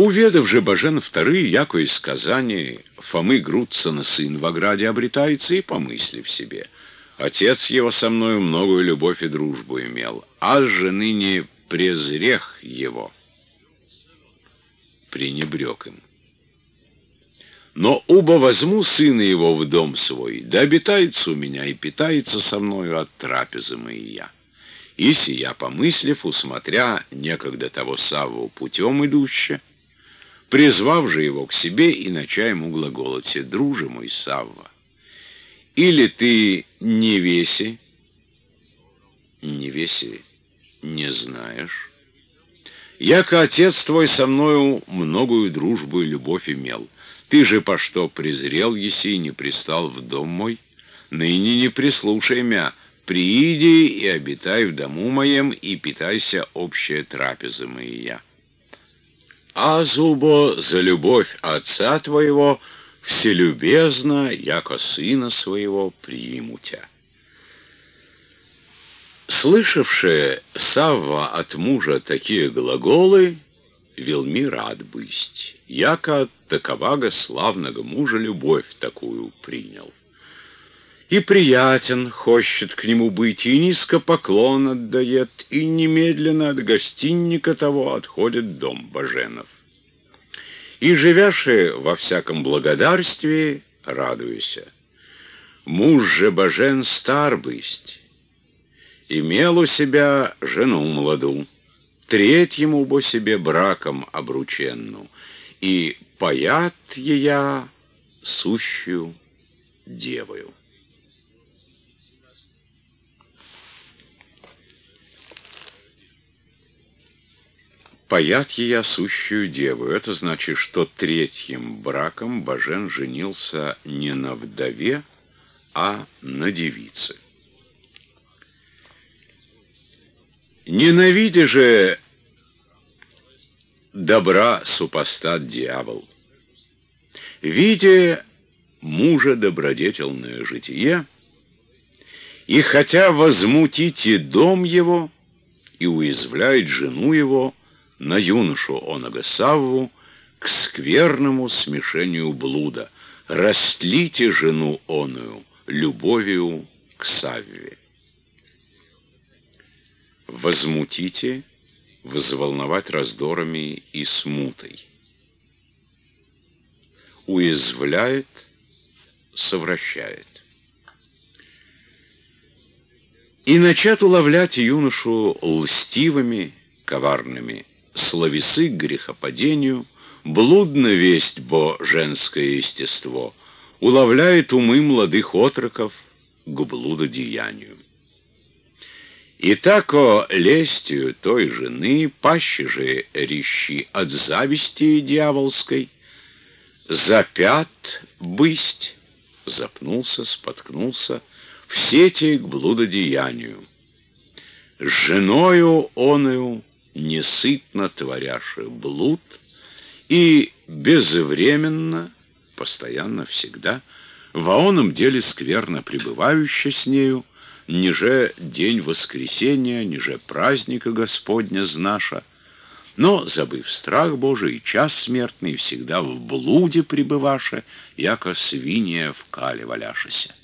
Уведав же Бажен вторые, яко из сказания Фомы Грудцина сын в ограде обретается, и помыслив себе: отец его со мною многую любовь и дружбу имел, а же ныне презрех его, пренебрег им. Но убо возьму сына его в дом свой, да обитается у меня и питается со мною от трапезы моей. И сия помыслив, усмотря некогда того Савву путем идуще, призвав же его к себе и нача ему глаголоте: друже мой Савва, или ты невеси не знаешь, яко отец твой со мною многую дружбу и любовь имел, ты же по что презрел еси и не пристал в дом мой, ныне не прислушай мя, прииди и обитай в дому моем, и питайся общая трапеза моя. А зубо за любовь отца твоего вселюбезно, яко сына своего, приму тя. Слышавшие Савва от мужа такие глаголы, велми рад быть, яко от таковаго славного мужа любовь такую принял. И приятен хочет к нему быть, и низко поклон отдает, и немедленно от гостинника того отходит в дом Баженов. И живяши во всяком благодарствии, радуйся. Муж же Бажен стар бысть, имел у себя жену молоду, третьему бо себе браком обрученну, и паят ея сущую девою. Паят ея сущую деву. Это значит, что третьим браком Бажен женился не на вдове, а на девице. Ненавидя же добра супостат дьявол, видя мужа добродетельное житие, и хотя возмутить и дом его, и уязвляет жену его, на юношу оного Савву к скверному смешению блуда, растлите жену оную любовью к Савве. Возмутите, взволновать раздорами и смутой. Уязвляет, совращает. И начат уловлять юношу льстивыми, коварными словесы к грехопадению, блудно весть бо женское естество, уловляет умы молодых отроков к блудодеянию. И тако лестью той жены, паще же рещи от зависти дьяволской, запят бысть, запнулся, споткнулся, в сети к блудодеянию. С женою оною несытно творяши блуд, и безвременно, постоянно, всегда, в оном деле скверно пребывающа с нею, ниже день воскресения, ниже праздника Господня знаша, но, забыв страх Божий и час смертный, всегда в блуде пребываша, яко свинья в кале валяшася.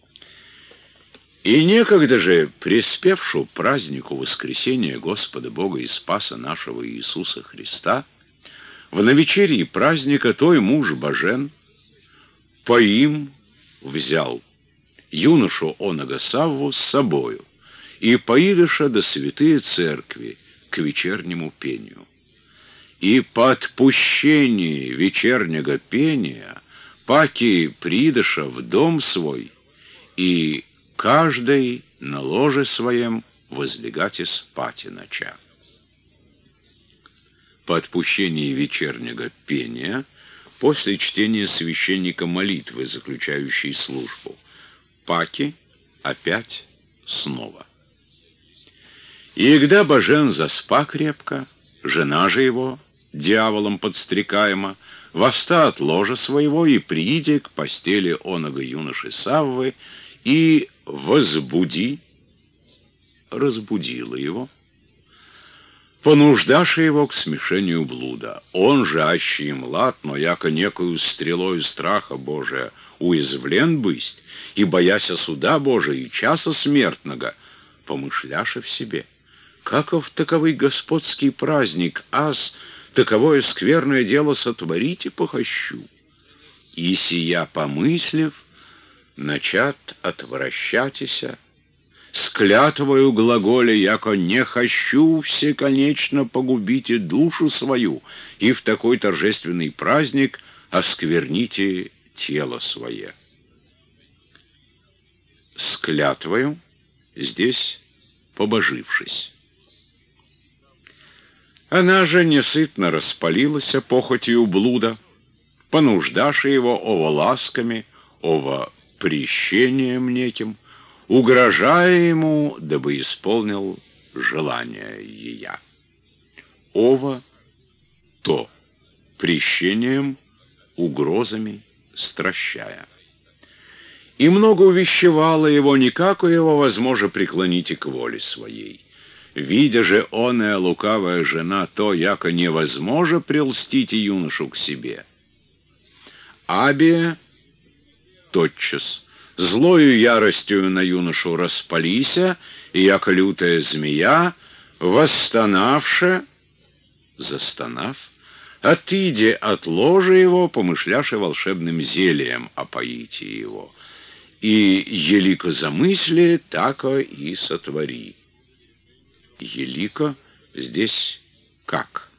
И некогда же, приспевшу празднику воскресения Господа Бога и Спаса нашего Иисуса Христа, в навечерии праздника той муж Бажен поим взял юношу оного Савву с собою и поидыша до святые церкви к вечернему пению. И по отпущении вечернего пения паки придыша в дом свой, и каждый на ложе своем возлегать и спать и ноча. По отпущении вечернего пения, после чтения священника молитвы, заключающей службу, паки опять снова. И когда Бажен заспа крепко, жена же его, дьяволом подстрекаема, восста от ложа своего и прииди к постели оного юноши Саввы, и разбудила его, понуждаши его к смешению блуда. Он же, аще и млад, но яко некою стрелою страха Божия уязвлен бысть, и, бояся суда Божия и часа смертного, помышляша в себе, каков таковый господский праздник, аз таковое скверное дело сотворите похощу. И сия помыслив, начат отвращатися, с клятвою глаголе, яко не хочу всеконечно погубите душу свою, и в такой торжественный праздник оскверните тело свое. С клятвою, здесь побожившись. Она же несытно распалилась похотью блуда, понуждаши его ово ласками, ово прещением неким, угрожая ему, дабы исполнил желание ея. Ово то, прещением, угрозами стращая. И много увещевало его, никако его возможно преклоните к воле своей. Видя же оная лукавая жена то, яко невозможно прельстить юношу к себе. Абия тотчас злою яростью на юношу распалися, и яко лютая змея, восстанавши, застонав, отыде от ложа его, помышляши волшебным зельем опоите его. И елико замысли, тако и сотвори. Елико здесь как?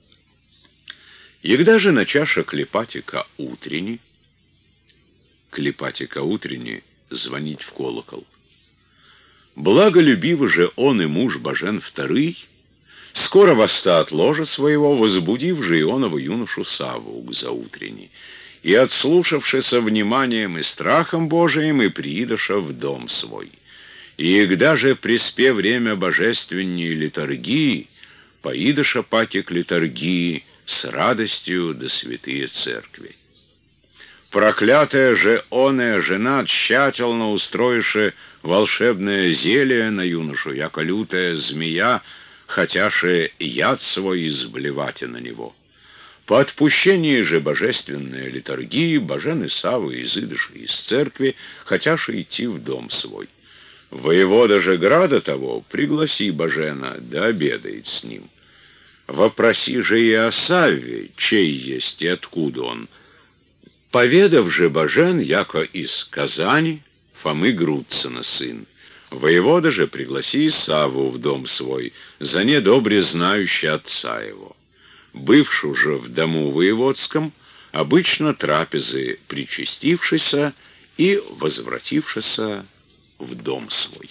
Егда же начаша клепатика утренни, клепатика утренни звонить в колокол. Благолюбивый же он и муж Божен вторый, скоро восста от ложа своего, возбудив же ионову юношу Савву к заутренни, и, отслушавшися вниманием и страхом Божиим, и приидоша в дом свой. И когда же приспе время божественней литургии, поидоша паки к литургии с радостью до святые церкви. Проклятая же оная жена, тщательно устроивши волшебное зелье на юношу, яко лютая змея, хотяше яд свой изблевать на него. По отпущении же божественной литургии Божен Исаву изыдыша из церкви, хотяше идти в дом свой. Воевода же града того пригласи Божена, да обедает с ним. Вопроси же и о Савве, чей есть и откуда он. Поведав же Божен, яко из Казани, Фомы Грудцина сын. Воевода же пригласи Савву в дом свой, за недобре знающий отца его. Бывшу же в дому воеводском, обычно трапезы причастившися и возвратившися в дом свой.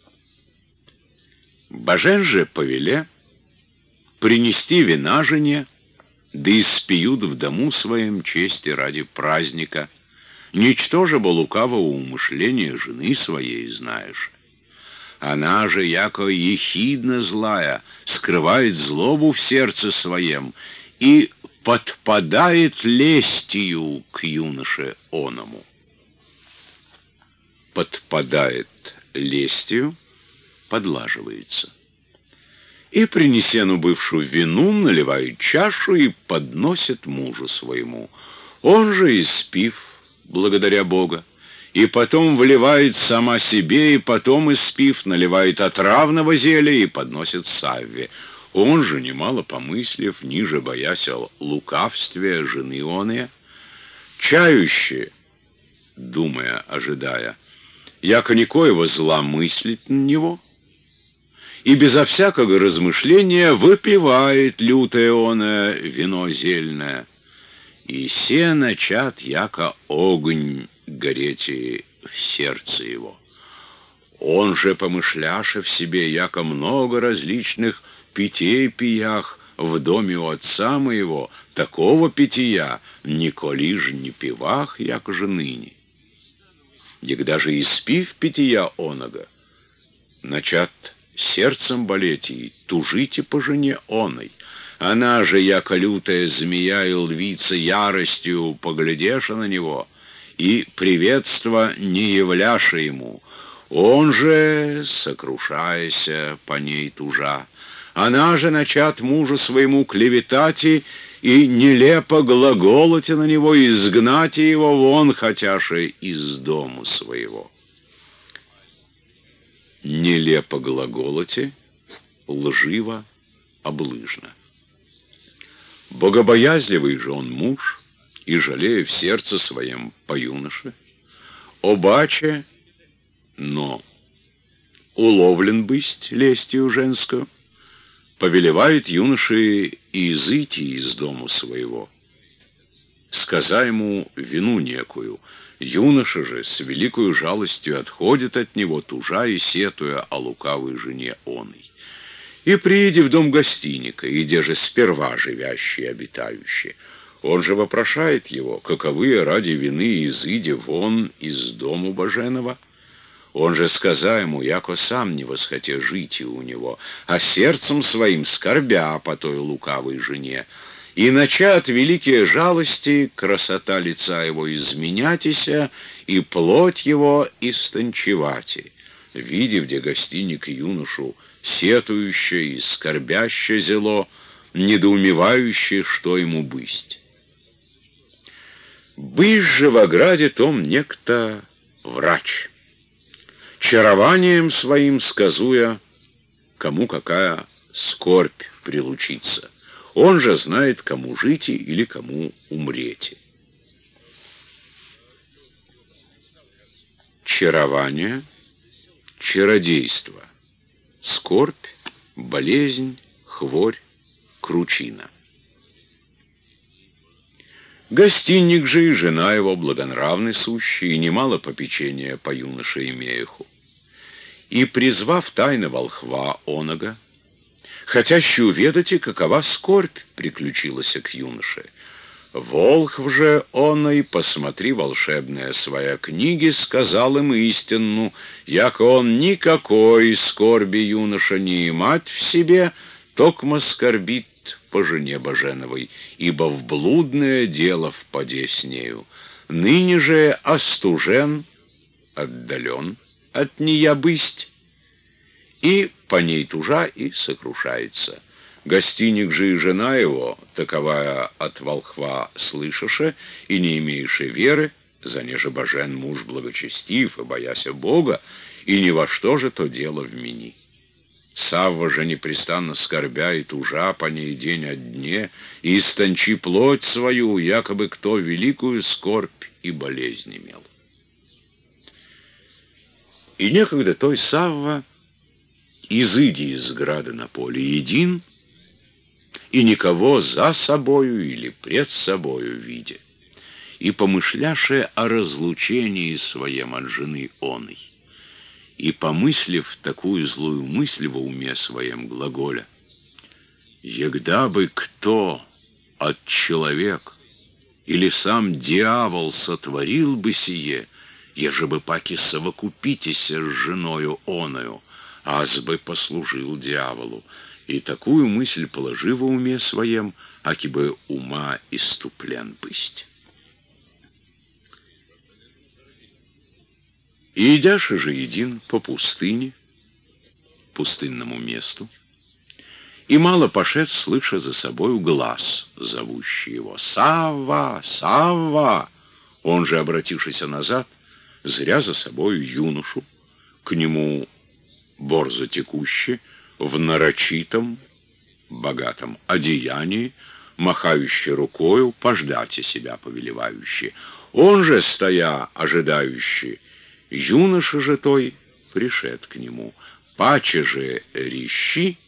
Божен же повеле принести вина жене, да испиют в дому своем чести ради праздника. Ничтожебо лукавого умышления жены своей знаешь. Она же, яко ехидна злая, скрывает злобу в сердце своем и подпадает лестью к юноше оному. Подпадает лестью, подлаживается. И, принесену бывшую вину, наливает чашу и подносит мужу своему. Он же, испив, благодаря Бога, и потом вливает сама себе, и потом, испив, наливает отравного зелья и подносит Савве. Он же, немало помыслив, ниже боясь о лукавстве жены оные, чающие, думая, ожидая, яко никоего зла мыслит на него, и безо всякого размышления выпивает лютое оное вино зельное, и се начат, яко огонь гореть в сердце его. Он же, помышляша в себе, яко много различных питей пиях в доме у отца моего, такого питья николи ж не пивах, яко же ныне. Егда же испив питья оного, начат сердцем болеть и тужите по жене оной. Она же, яко лютая змея и львица, яростью поглядеша на него, и приветства не являша ему. Он же, сокрушаяся по ней тужа, Она же начат мужу своему клеветати и нелепо глаголоте на него, изгнать его вон, хотяше из дому своего. Нелепо глаголоте, лживо, облыжно. Богобоязливый же он муж, и, жалея в сердце своем по юноше, обаче, но уловлен бысть лестью женскую, повелевает юноше изыти из дому своего, сказа ему вину некую. Юноша же с великою жалостью отходит от него, тужа и сетуя о лукавой жене оной. И прииди в дом гостинника, иде же сперва живящий и обитающий, он же вопрошает его, каковы ради вины изыди вон из дому боженого. Он же сказа ему, яко сам не восхоте жить у него, а сердцем своим скорбя по той лукавой жене, и начат великие жалости, красота лица его изменятися, и плоть его истончевати. Видев, где гостиник юношу, сетующе и скорбяще зело, недоумевающе, что ему бысть. Бысть же в ограде том некто врач, чарованием своим сказуя, кому какая скорбь прилучится. Он же знает, кому жить или кому умреть. Чарование, чародейство, скорбь, болезнь, хворь, кручина. Гостинник же и жена его благонравны сущие, и немало попечения по юноше имееху. И, призвав тайно волхва онога, хотящий уведать, какова скорбь приключилась к юноше, волхв же оной, посмотри волшебные своя книги, сказал им истину, яко он никакой скорби юноша не имать в себе, токмо скорбит по жене боженовой, ибо в блудное дело впаде с нею. Ныне же остужен, отдален от нея бысть, и по ней тужа и сокрушается. Гостиник же и жена его, таковая от волхва слышаше и не имееше веры, за неже божен муж благочестив и бояся Бога, и ни во что же то дело вмени. Савва же непрестанно скорбя и тужа по ней день от дне, и истончи плоть свою, якобы кто великую скорбь и болезнь имел. И некогда той Савва, изыди из града на поле един, и никого за собою или пред собою видя, и помышляше о разлучении своем от жены оной, и, помыслив такую злую мысль во уме своем глаголя, «Егда бы кто от человек или сам дьявол сотворил бы сие, еже бы паки совокупитеся с женою оною, аз бы послужил дьяволу». И такую мысль положи во уме своем, аки бы ума иступлен бысть. И идяши же един по пустыне, пустынному месту, и мало пошед, слыша за собою глаз, зовущий его: «Савва! Савва!» Он же, обратившись назад, зря за собою юношу, к нему борзо текущий, в нарочитом, богатом одеянии, махающий рукою, пождать себя повелевающий. Он же, стоя, ожидающий, юноша же той пришед к нему, паче же рещи,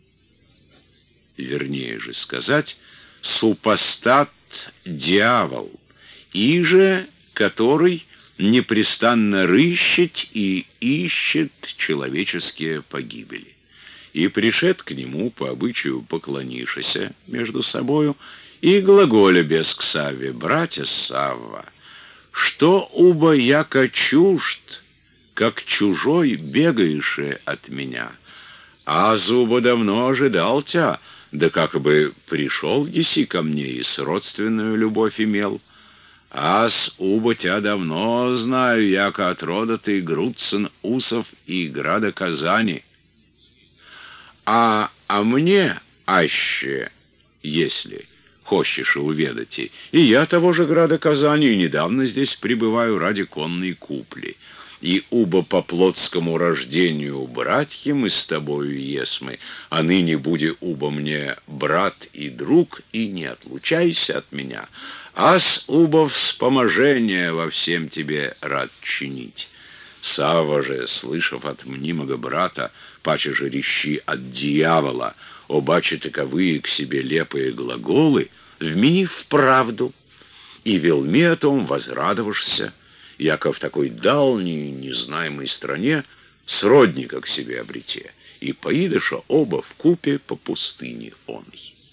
вернее же сказать, супостат дьявол, иже который непрестанно рыщет и ищет человеческие погибели. И пришед к нему, по обычаю поклонившися между собою, и глаголя без к Савве: «Братья Савва, что убо яко чужд, как чужой бегаеше от меня, а зубо давно ожидал тебя, да как бы пришел еси ко мне и с родственную любовь имел. Аз убо тебя давно знаю, яко от рода ты Грудцин Усов и града Казани. А А мне, аще, если хочешь уведати, и я того же града Казани, и недавно здесь пребываю ради конной купли. И убо по плотскому рождению братья мы с тобою есмы, а ныне буди убо мне брат и друг, и не отлучайся от меня, а с убо вспоможение во всем тебе рад чинить. Савва же, слышав от мнимого брата, паче же рещи от дьявола, обаче таковые к себе лепые глаголы, вменив в правду, и велми о том возрадовавшься, яко в такой дальней, незнаемой стране сродника к себе обрете, и поидыша оба вкупе по пустыне оной.